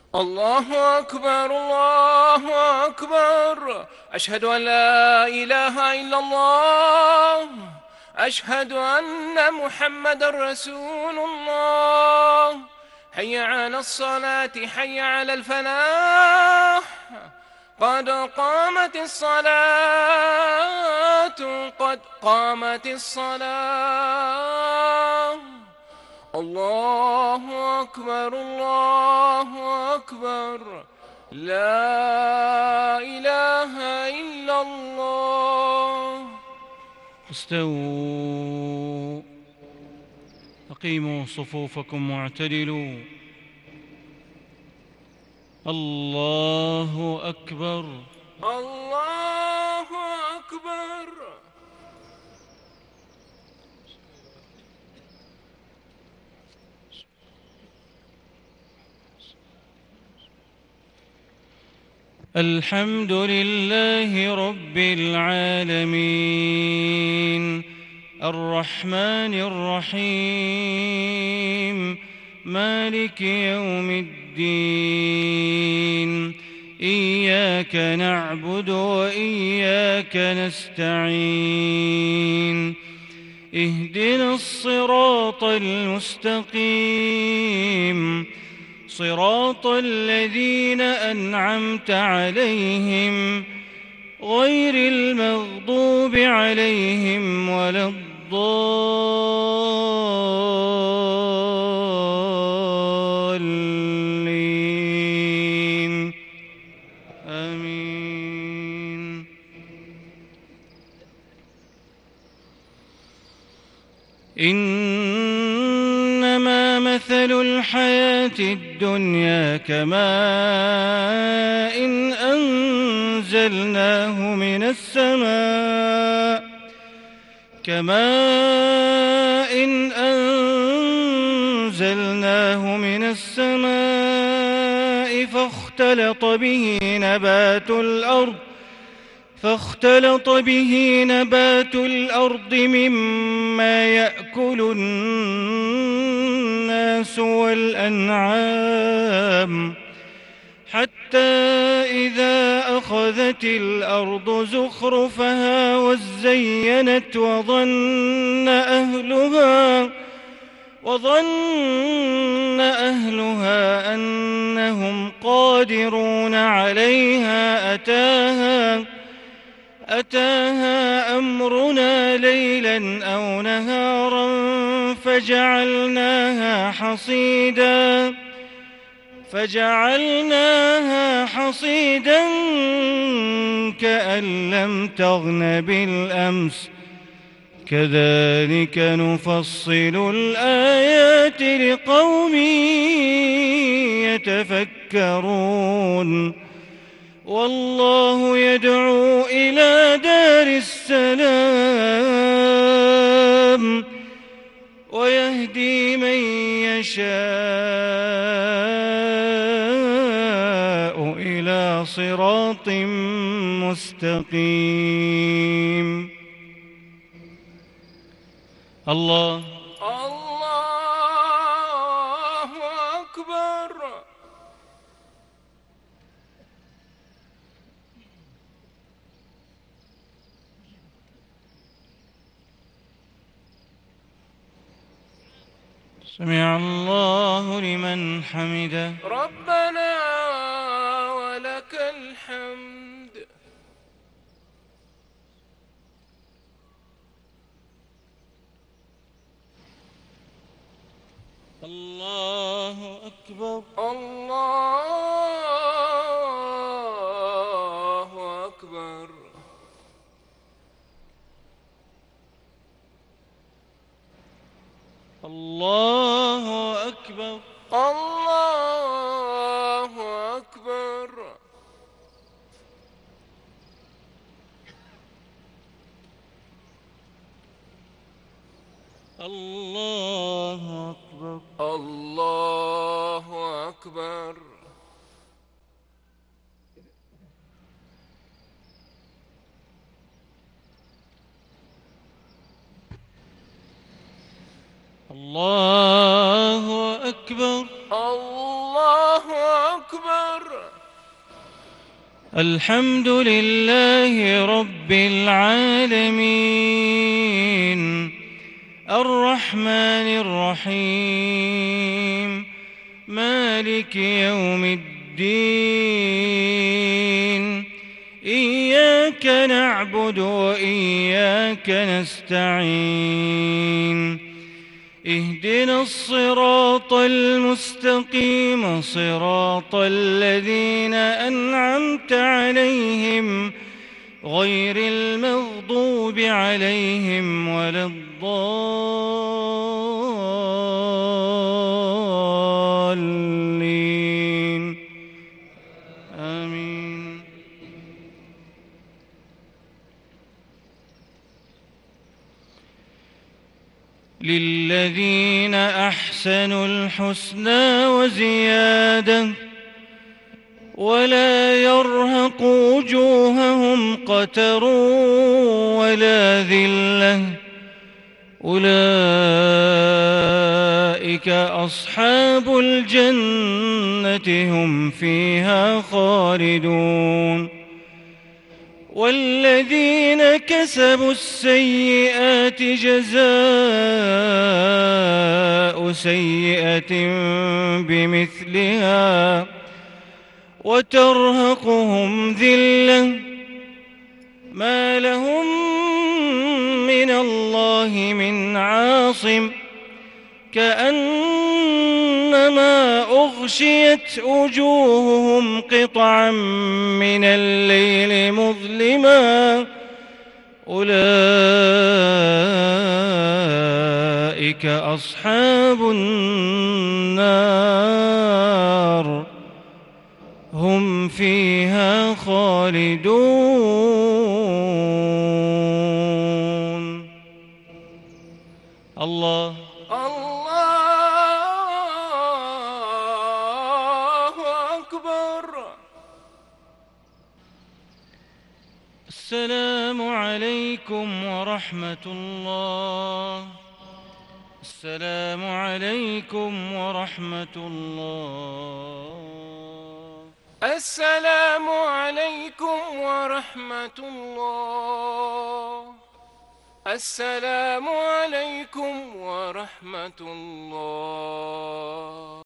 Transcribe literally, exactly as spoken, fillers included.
الله أكبر الله أكبر. أشهد أن لا إله إلا الله. أشهد أن محمدًا رسول الله. حي على الصلاة حي على الفلاح. قد قامت الصلاة قد قامت الصلاة. الله أكبر الله أكبر. لا إله إلا الله. استووا، أقيموا صفوفكم واعتدلوا. الله أكبر الله أكبر. الحمد لله رب العالمين، الرحمن الرحيم، مالك يوم الدين. إياك نعبد وإياك نستعين. اهدنا الصراط المستقيم، صراط الذين أنعمت عليهم غير المغضوب عليهم ولا الضالين. آمين. إنما مثل الحياة الدنيا كماء إن أنزلناه من السماء كماء إن أنزلناه من السماء فاختلط به نبات الأرض فاختلط به نبات الأرض مما يأكل الناس والأنعام حتى إذا أخذت الأرض زخرفها وزينت وظن أهلها وظن أهلها أنهم قادرون عليها أتاها أتاها أمرنا ليلا أو نهارا فجعلناها حصيدا فجعلناها حصيدا كأن لم تغن بالأمس كذلك نفصل الآيات لقوم يتفكرون. والله يدعو إلى دار السلام ويهدي من يشاء إلى صراط مستقيم. الله الله أكبر. سمع الله لمن حمده. ربنا ولك الحمد. الله أكبر. الله أكبر. الله أكبر. الله أكبر. الله أكبر. الله أكبر. الله أكبر. الله أكبر. الحمد لله رب العالمين الرحمن الرحيم مالك يوم الدين إياك نعبد وإياك نستعين اهدنا الصراط المستقيم صراط الذين أنعمت عليهم غير المغضوب عليهم ولا الضالين آمين. للذين أحسنوا الحسنى وزيادة ولا يرهق وجوههم قتر ولا ذلة أولئك أصحاب الجنة هم فيها خالدون. والذين كسبوا السيئات جزاء سيئة بمثلها وترهقهم ذلة ما لهم من الله من عاصم كأنما أغشيت وجوههم قطعا من الليل مظلما أولئك أصحاب النار هم فيها خالدون. الله الله أكبر. السلام عليكم ورحمة الله. السلام عليكم ورحمة الله. السلام عليكم ورحمة الله. السلام عليكم ورحمة الله.